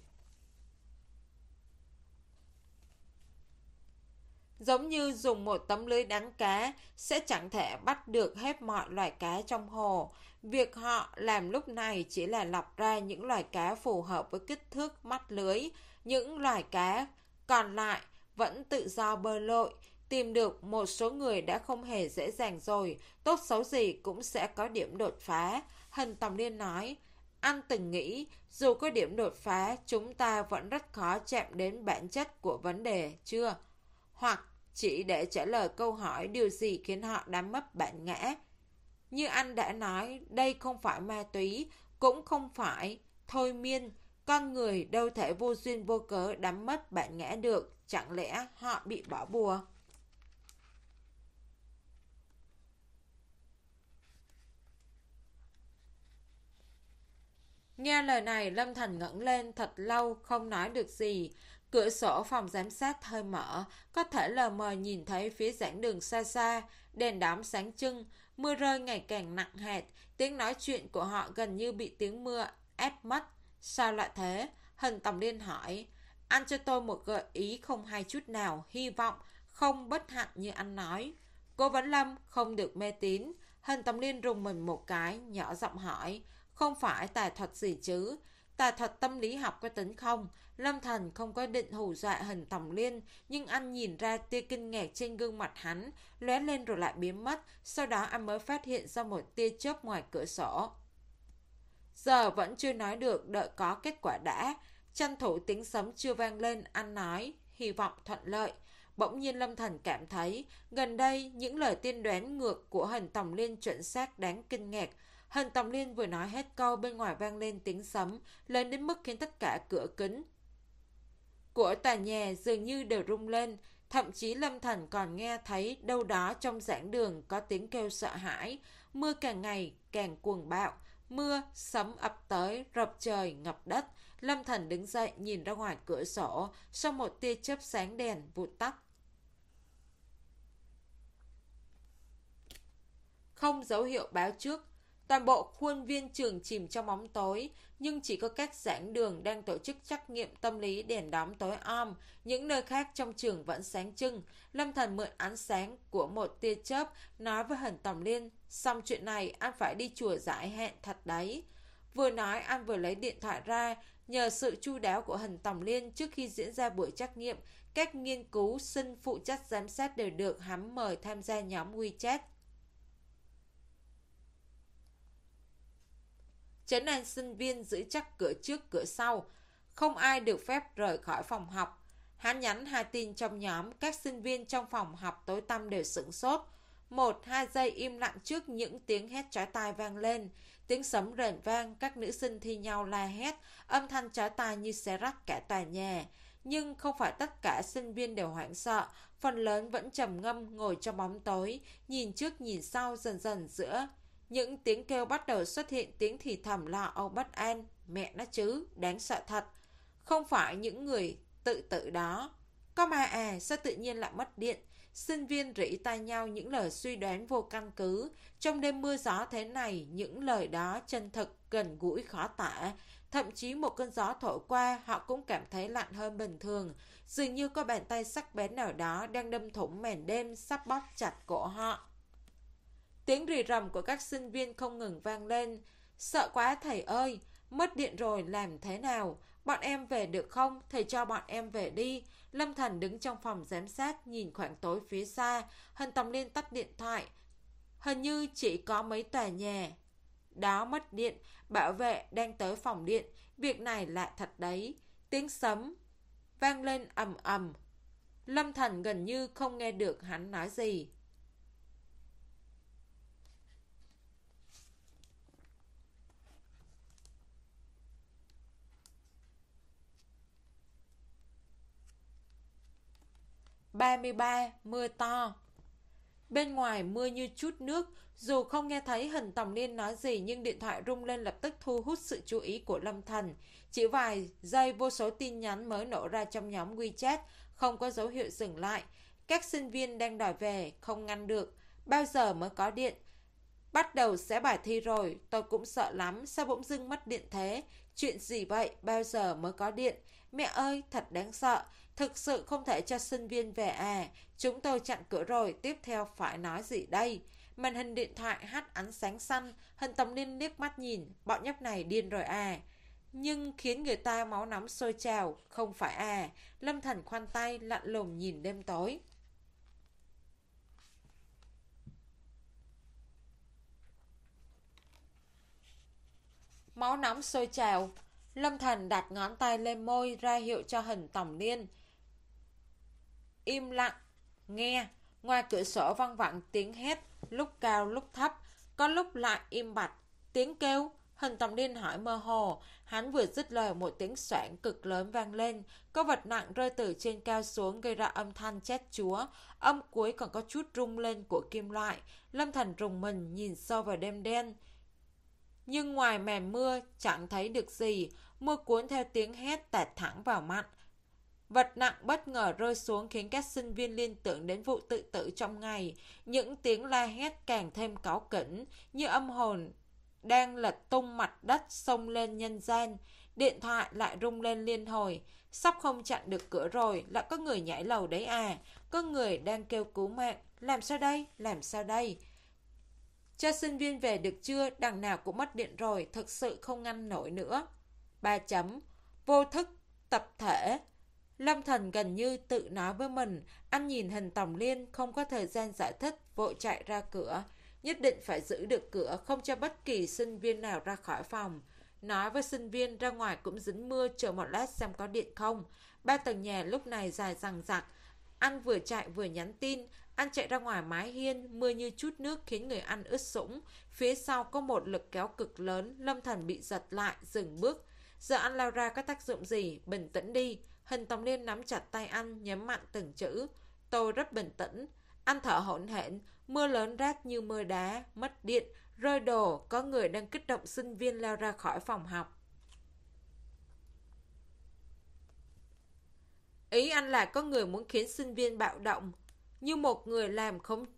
Giống như dùng một tấm lưới đánh cá sẽ chẳng thể bắt được hết mọi loài cá trong hồ. Việc họ làm lúc này chỉ là lọc ra những loài cá phù hợp với kích thước mắt lưới. Những loài cá còn lại vẫn tự do bơi lội. Tìm được một số người đã không hề dễ dàng rồi. Tốt xấu gì cũng sẽ có điểm đột phá. Hình Tòng Liên nói. Anh từng nghĩ dù có điểm đột phá, chúng ta vẫn rất khó chạm đến bản chất của vấn đề chưa? Hoặc chỉ để trả lời câu hỏi điều gì khiến họ đánh mất bản ngã. Như anh đã nói, đây không phải ma túy, cũng không phải thôi miên. Con người đâu thể vô duyên vô cớ đánh mất bản ngã được. Chẳng lẽ họ bị bỏ bùa? Nghe lời này, Lâm Thần ngẩng lên thật lâu không nói được gì. Cửa sổ phòng giám sát hơi mở, có thể lờ mờ nhìn thấy phía giảng đường xa xa, đèn đóm sáng trưng, mưa rơi ngày càng nặng hạt, tiếng nói chuyện của họ gần như bị tiếng mưa ép mất. Sao lại thế? Hình Tòng Liên hỏi. Anh cho tôi một gợi ý không hay chút nào, hy vọng không bất hạnh như anh nói. Cố vấn Lâm không được mê tín. Hình Tòng Liên rùng mình một cái, nhỏ giọng hỏi. Không phải tà thuật gì chứ? Tà thuật tâm lý học có tính không? Lâm Thần không có định hù dọa Hình Tòng Liên, nhưng anh nhìn ra tia kinh ngạc trên gương mặt hắn, lóe lên rồi lại biến mất, sau đó anh mới phát hiện ra một tia chớp ngoài cửa sổ. Giờ vẫn chưa nói được, đợi có kết quả đã. Tranh thủ tiếng sấm chưa vang lên, anh nói, hy vọng thuận lợi. Bỗng nhiên Lâm Thần cảm thấy, gần đây những lời tiên đoán ngược của Hần Tòng Liên chuẩn xác đáng kinh ngạc. Hần Tòng Liên vừa nói hết câu, bên ngoài vang lên tiếng sấm, lớn đến mức khiến tất cả cửa kính của tòa nhà dường như đều rung lên. Thậm chí Lâm Thần còn nghe thấy đâu đó trong giảng đường có tiếng kêu sợ hãi. Mưa càng ngày càng cuồng bạo, mưa sấm ập tới, rập trời ngập đất. Lâm Thần đứng dậy nhìn ra ngoài cửa sổ, sau một tia chớp sáng đèn vụt tắt. Không dấu hiệu báo trước, toàn bộ khuôn viên trường chìm trong bóng tối, nhưng chỉ có các giảng đường đang tổ chức trắc nghiệm tâm lý đèn đóm tối om, những nơi khác trong trường vẫn sáng trưng. Lâm Thần mượn ánh sáng của một tia chớp, nói với Hần Tòng Liên, xong chuyện này anh phải đi chùa giải hẹn thật đấy. Vừa nói anh vừa lấy điện thoại ra, nhờ sự chu đáo của Hần Tòng Liên trước khi diễn ra buổi trắc nghiệm, các nghiên cứu sinh phụ trách giám sát đều được hắn mời tham gia nhóm WeChat. Trấn an sinh viên giữ chắc cửa trước cửa sau, không ai được phép rời khỏi phòng học. Hắn nhắn hai tin trong nhóm, các sinh viên trong phòng học tối tăm đều sửng sốt. Một, hai giây im lặng trước những tiếng hét chói tai vang lên. Tiếng sấm rền vang, các nữ sinh thi nhau la hét, âm thanh chói tai như xé rách cả tòa nhà. Nhưng không phải tất cả sinh viên đều hoảng sợ, phần lớn vẫn trầm ngâm ngồi trong bóng tối, nhìn trước nhìn sau. Dần dần giữa những tiếng kêu bắt đầu xuất hiện tiếng thì thầm lo âu bất an. Mẹ nó chứ, đáng sợ thật. Không phải những người tự tử đó. Có ma à, sao tự nhiên lại mất điện? Sinh viên rỉ tai nhau những lời suy đoán vô căn cứ. Trong đêm mưa gió thế này, những lời đó chân thực, gần gũi khó tả. Thậm chí một cơn gió thổi qua, họ cũng cảm thấy lạnh hơn bình thường. Dường như có bàn tay sắc bén nào đó đang đâm thủng màn đêm, sắp bóp chặt cổ họ. Tiếng rì rầm của các sinh viên không ngừng vang lên. Sợ quá thầy ơi, mất điện rồi làm thế nào? Bọn em về được không? Thầy cho bọn em về đi. Lâm Thần đứng trong phòng giám sát, nhìn khoảng tối phía xa. Hân Tòng Liên tắt điện thoại. Hình như chỉ có mấy tòa nhà đó mất điện. Bảo vệ đang tới phòng điện. Việc này lạ thật đấy. Tiếng sấm vang lên ầm ầm. Lâm Thần gần như không nghe được hắn nói gì. ba mươi ba. Mưa to. Bên ngoài mưa như chút nước. Dù không nghe thấy Hân Tòng Liên nói gì, nhưng điện thoại rung lên lập tức thu hút sự chú ý của Lâm Thần. Chỉ vài giây vô số tin nhắn mới nổ ra trong nhóm WeChat, không có dấu hiệu dừng lại. Các sinh viên đang đòi về, không ngăn được. Bao giờ mới có điện? Bắt đầu sẽ bài thi rồi, tôi cũng sợ lắm. Sao bỗng dưng mất điện thế? Chuyện gì vậy? Bao giờ mới có điện? Mẹ ơi, thật đáng sợ. Thực sự không thể cho sinh viên về à? Chúng tôi chặn cửa rồi, tiếp theo phải nói gì đây? Màn hình điện thoại hắt ánh sáng xanh. Hân Tòng Liên liếc mắt nhìn. Bọn nhóc này điên rồi à? Nhưng khiến người ta máu nóng sôi trào. Không phải à? Lâm Thần khoanh tay lạnh lùng nhìn đêm tối. Máu nóng sôi trào. Lâm Thần đặt ngón tay lên môi ra hiệu cho Hân Tòng Liên im lặng. Nghe, ngoài cửa sổ văng vẳng tiếng hét, lúc cao lúc thấp, có lúc lại im bặt. Tiếng kêu. Hân Tòng Liên hỏi mơ hồ. Hắn vừa dứt lời, một tiếng xoảng cực lớn vang lên. Có vật nặng rơi từ trên cao xuống, gây ra âm thanh chét chúa. Âm cuối còn có chút rung lên của kim loại. Lâm Thần rùng mình nhìn sâu vào đêm đen. Nhưng ngoài màn mưa chẳng thấy được gì. Mưa cuốn theo tiếng hét tạt thẳng vào mặt. Vật nặng bất ngờ rơi xuống khiến các sinh viên liên tưởng đến vụ tự tử trong ngày. Những tiếng la hét càng thêm cáu kỉnh, như âm hồn đang lật tung mặt đất xông lên nhân gian. Điện thoại lại rung lên liên hồi. Sắp không chặn được cửa rồi, lại có người nhảy lầu đấy à? Có người đang kêu cứu mạng. Làm sao đây? Làm sao đây? Cho sinh viên về được chưa? Đằng nào cũng mất điện rồi, thực sự không ngăn nổi nữa. Ba chấm. Vô thức tập thể. Lâm Thần gần như tự nói với mình. Anh nhìn Hân Tòng Liên, không có thời gian giải thích, vội chạy ra cửa. Nhất định phải giữ được cửa, không cho bất kỳ sinh viên nào ra khỏi phòng. Nói với sinh viên ra ngoài cũng dính mưa, chờ một lát xem có điện không. Ba tầng nhà lúc này dài dằng dặc. Anh vừa chạy vừa nhắn tin. Anh chạy ra ngoài mái hiên, mưa như chút nước khiến người anh ướt sũng. Phía sau có một lực kéo cực lớn, Lâm Thần bị giật lại, dừng bước. Giờ anh lao ra có tác dụng gì? Bình tĩnh đi. Hình Tòng Liên nắm chặt tay anh, nhấn mạnh từng chữ. Tôi rất bình tĩnh. Anh thở hổn hển, mưa lớn rát như mưa đá, mất điện, rơi đồ, có người đang kích động sinh viên lao ra khỏi phòng học. Ý anh là có người muốn khiến sinh viên bạo động, như một người làm khống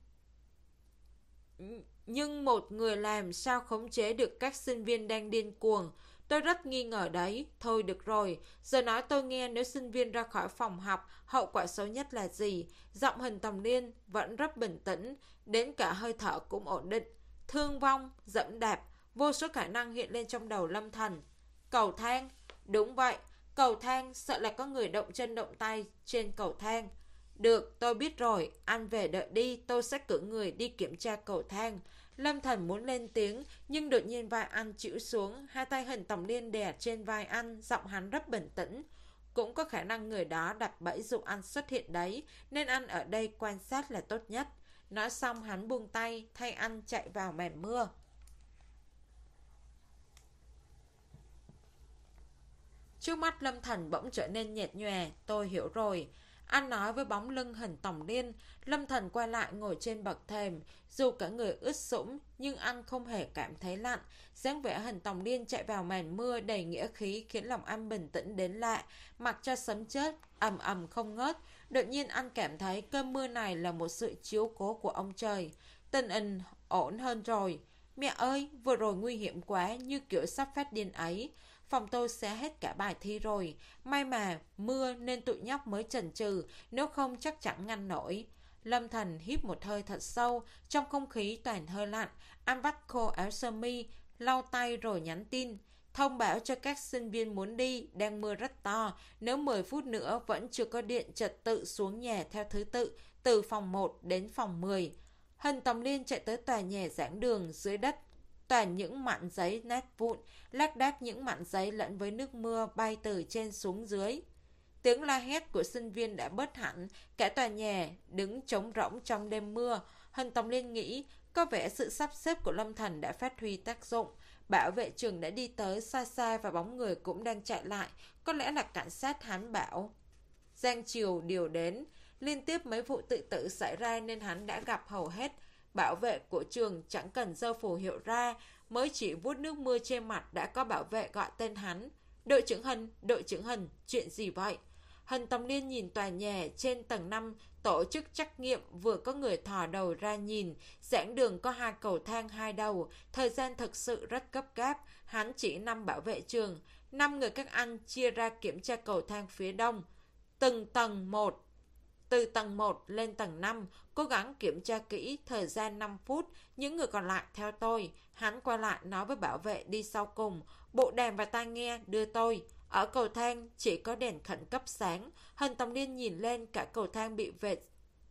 nhưng một người làm sao khống chế được các sinh viên đang điên cuồng. Tôi rất nghi ngờ đấy. Thôi được rồi, giờ nói tôi nghe, nếu sinh viên ra khỏi phòng học, hậu quả xấu nhất là gì? Giọng Hình Tòng Liên vẫn rất bình tĩnh, đến cả hơi thở cũng ổn định. Thương vong, dẫm đạp, vô số khả năng hiện lên trong đầu Lâm Thần. Cầu thang, đúng vậy, cầu thang, sợ là có người động chân động tay trên cầu thang. Được, tôi biết rồi, anh về đợi đi, tôi sẽ cử người đi kiểm tra cầu thang. Lâm Thần muốn lên tiếng, nhưng đột nhiên vai anh chịu xuống, hai tay Hình Tòng Liên đè trên vai anh, giọng hắn rất bình tĩnh. Cũng có khả năng người đó đặt bẫy dụ anh xuất hiện đấy, nên anh ở đây quan sát là tốt nhất. Nói xong hắn buông tay, thay anh chạy vào màn mưa. Trước mắt Lâm Thần bỗng trở nên nhạt nhòa. Tôi hiểu rồi. Anh nói với bóng lưng Hình Tòng Liên. Lâm Thần quay lại ngồi trên bậc thềm. Dù cả người ướt sũng, nhưng anh không hề cảm thấy lạnh. Dáng vẻ Hình Tòng Liên chạy vào màn mưa đầy nghĩa khí khiến lòng anh bình tĩnh đến lạ. Mặc cho sấm chớp ầm ầm không ngớt, đột nhiên anh cảm thấy cơn mưa này là một sự chiếu cố của ông trời. Tình hình ổn hơn rồi. Mẹ ơi, vừa rồi nguy hiểm quá, như kiểu sắp phát điên ấy. Phòng tôi sẽ hết cả bài thi rồi. May mà mưa nên tụi nhóc mới chần chừ, nếu không chắc chẳng ngăn nổi. Lâm Thần hít một hơi thật sâu. Trong không khí toàn hơi lạnh, anh vắt khô áo sơ mi, lau tay rồi nhắn tin. Thông báo cho các sinh viên muốn đi, đang mưa rất to. Nếu mười phút nữa vẫn chưa có điện, trật tự xuống nhà theo thứ tự, từ phòng một đến phòng mười. Hình Tòng Liên chạy tới tòa nhà giảng đường dưới đất. Toàn những mảnh giấy nát vụn, lác đác những mảnh giấy lẫn với nước mưa bay từ trên xuống dưới. Tiếng la hét của sinh viên đã bớt hẳn, cả tòa nhà đứng trống rỗng trong đêm mưa. Hình Tòng Liên nghĩ, có vẻ sự sắp xếp của Lâm Thần đã phát huy tác dụng. Bảo vệ trường đã đi tới xa xa và bóng người cũng đang chạy lại, có lẽ là cảnh sát hắn bảo. Giang Triều điều đến, liên tiếp mấy vụ tự tử xảy ra nên hắn đã gặp hầu hết. Bảo vệ của trường chẳng cần giơ phù hiệu ra, mới chỉ vuốt nước mưa trên mặt đã có bảo vệ gọi tên hắn. Đội trưởng Hình, đội trưởng Hình, chuyện gì vậy? Hình Tòng Liên nhìn tòa nhà trên tầng năm tổ chức trắc nghiệm, vừa có người thò đầu ra nhìn. Giảng đường có hai cầu thang hai đầu, thời gian thực sự rất gấp gáp. Hắn chỉ năm bảo vệ trường, năm người các anh chia ra kiểm tra cầu thang phía đông. Từng tầng một. Từ tầng một lên tầng năm, cố gắng kiểm tra kỹ, thời gian năm phút, những người còn lại theo tôi. Hắn quay lại nói với bảo vệ đi sau cùng, bộ đàm và tai nghe đưa tôi. Ở cầu thang chỉ có đèn khẩn cấp sáng. Hình Tòng Liên nhìn lên, cả cầu thang bị vệt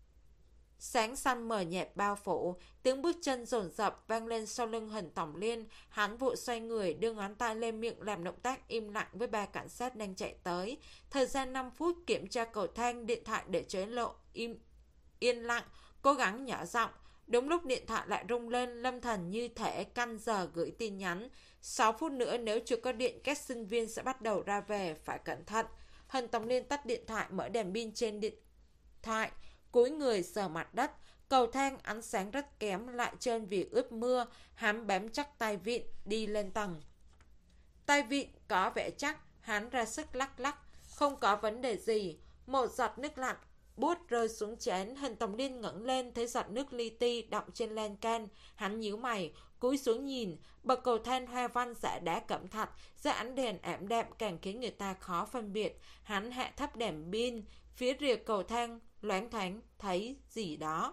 sáng xanh mờ nhạt bao phủ. Tiếng bước chân dồn dập vang lên sau lưng Hình Tòng Liên. Hắn vội xoay người, đưa ngón tay lên miệng làm động tác im lặng với ba cảnh sát đang chạy tới. Thời gian năm phút kiểm tra cầu thang, điện thoại để chế lộ im yên lặng, cố gắng nhỏ giọng. Đúng lúc điện thoại lại rung lên, Lâm Thần như thể căn giờ gửi tin nhắn. sáu phút nữa nếu chưa có điện, các sinh viên sẽ bắt đầu ra về, phải cẩn thận. Hình Tòng Liên tắt điện thoại, mở đèn pin trên điện thoại, cúi người sờ mặt đất. Cầu thang ánh sáng rất kém, lại trơn vì ướt mưa. Hắn bám chắc tay vịn đi lên tầng. Tay vịn có vẻ chắc, hắn ra sức lắc lắc, không có vấn đề gì. Một giọt nước lạnh buốt rơi xuống chén. Hình Tòng Liên ngẩng lên, thấy giọt nước li ti đọng trên lan can. Hắn nhíu mày, cúi xuống nhìn. Bậc cầu thang hoa văn giả đá cẩm thạch, dưới ánh đèn ảm đạm càng khiến người ta khó phân biệt. Hắn hạ thấp đèn pin, phía rìa cầu thang loáng thoáng thấy gì đó.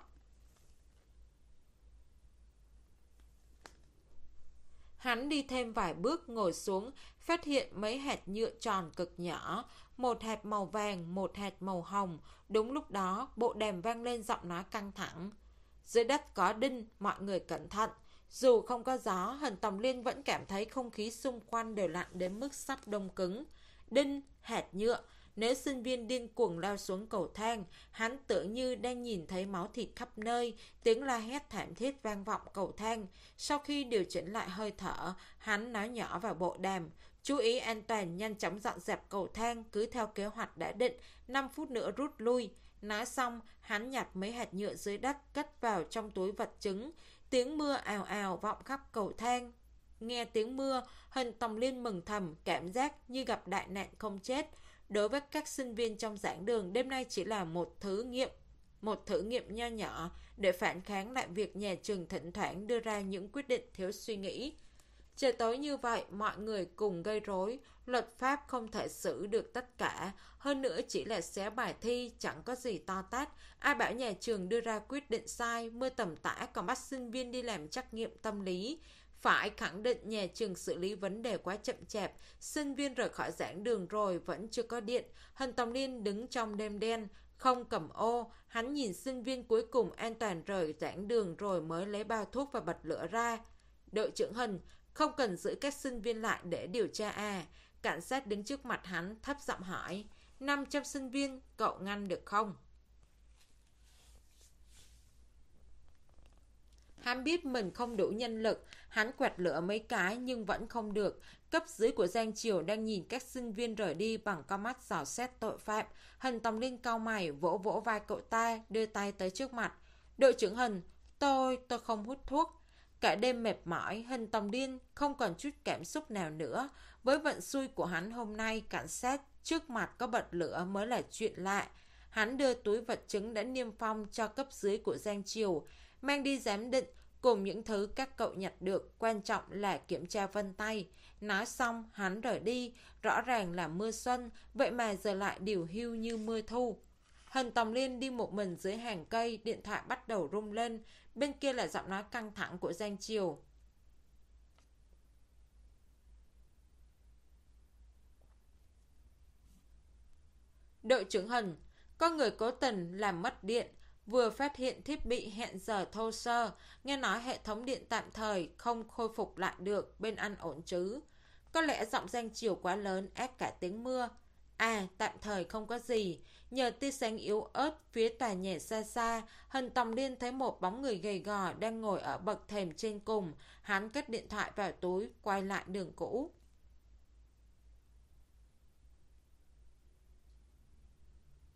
Hắn đi thêm vài bước, ngồi xuống, phát hiện mấy hạt nhựa tròn cực nhỏ, một hạt màu vàng, một hạt màu hồng. Đúng lúc đó, bộ đàm vang lên giọng nói căng thẳng. Dưới đất có đinh, mọi người cẩn thận. Dù không có gió, Hình Tòng Liên vẫn cảm thấy không khí xung quanh đều lạnh đến mức sắp đông cứng. Đinh, hạt nhựa, Nếu sinh viên điên cuồng lao xuống cầu thang, hắn tưởng như đang nhìn thấy máu thịt khắp nơi, tiếng la hét thảm thiết vang vọng cầu thang. Sau khi điều chỉnh lại hơi thở, hắn nói nhỏ vào bộ đàm, chú ý an toàn, nhanh chóng dọn dẹp cầu thang, cứ theo kế hoạch đã định, năm phút nữa rút lui. Nói xong, hắn nhặt mấy hạt nhựa dưới đất cất vào trong túi vật chứng. Tiếng mưa ào ào vọng khắp cầu thang. Nghe tiếng mưa, Hình Tòng Liên mừng thầm, cảm giác như gặp đại nạn không chết. Đối với các sinh viên trong giảng đường, đêm nay chỉ là một thử nghiệm, một thử nghiệm nho nhỏ để phản kháng lại việc nhà trường thỉnh thoảng đưa ra những quyết định thiếu suy nghĩ. Trời tối như vậy, mọi người cùng gây rối, luật pháp không thể xử được tất cả, hơn nữa chỉ là xé bài thi, chẳng có gì to tát. Ai bảo nhà trường đưa ra quyết định sai, mưa tầm tã còn bắt sinh viên đi làm trắc nghiệm tâm lý. Phải khẳng định nhà trường xử lý vấn đề quá chậm chạp, sinh viên rời khỏi giảng đường rồi vẫn chưa có điện. Hình Tòng Liên đứng trong đêm đen, không cầm ô, hắn nhìn sinh viên cuối cùng an toàn rời giảng đường rồi mới lấy bao thuốc và bật lửa ra. Đội trưởng Hình, không cần giữ các sinh viên lại để điều tra à? Cảnh sát đứng trước mặt hắn thấp giọng hỏi. năm trăm sinh viên, cậu ngăn được không? Hắn biết mình không đủ nhân lực, hắn quẹt lửa mấy cái nhưng vẫn không được. Cấp dưới của Giang Triều đang nhìn các sinh viên rời đi bằng con mắt dò xét tội phạm. Hình Tòng Liên cau mày, vỗ vỗ vai cậu ta, đưa tay tới trước mặt. Đội trưởng Hình, tôi, tôi không hút thuốc. Cả đêm mệt mỏi, Hình Tòng Liên không còn chút cảm xúc nào nữa. Với vận xui của hắn hôm nay, cảnh sát trước mặt có bật lửa mới là chuyện lạ. Hắn đưa túi vật chứng đã niêm phong cho cấp dưới của Giang Triều, mang đi giám định cùng những thứ các cậu nhặt được, quan trọng là kiểm tra vân tay. Nói xong, hắn rời đi, rõ ràng là mưa xuân, vậy mà giờ lại điều hưu như mưa thu. Hình Tòng Liên đi một mình dưới hàng cây, điện thoại bắt đầu rung lên, bên kia là giọng nói căng thẳng của Giang Triều. Đội trưởng Hình, có người cố tình làm mất điện, vừa phát hiện thiết bị hẹn giờ thô sơ, nghe nói hệ thống điện tạm thời không khôi phục lại được, bên anh ổn chứ? Có lẽ giọng Giang Triều quá lớn át cả tiếng mưa. À, tạm thời không có gì. Nhờ tia sáng yếu ớt phía tòa nhà xa xa, Hình Tòng Liên thấy một bóng người gầy gò đang ngồi ở bậc thềm trên cùng. Hắn cất điện thoại vào túi, quay lại đường cũ.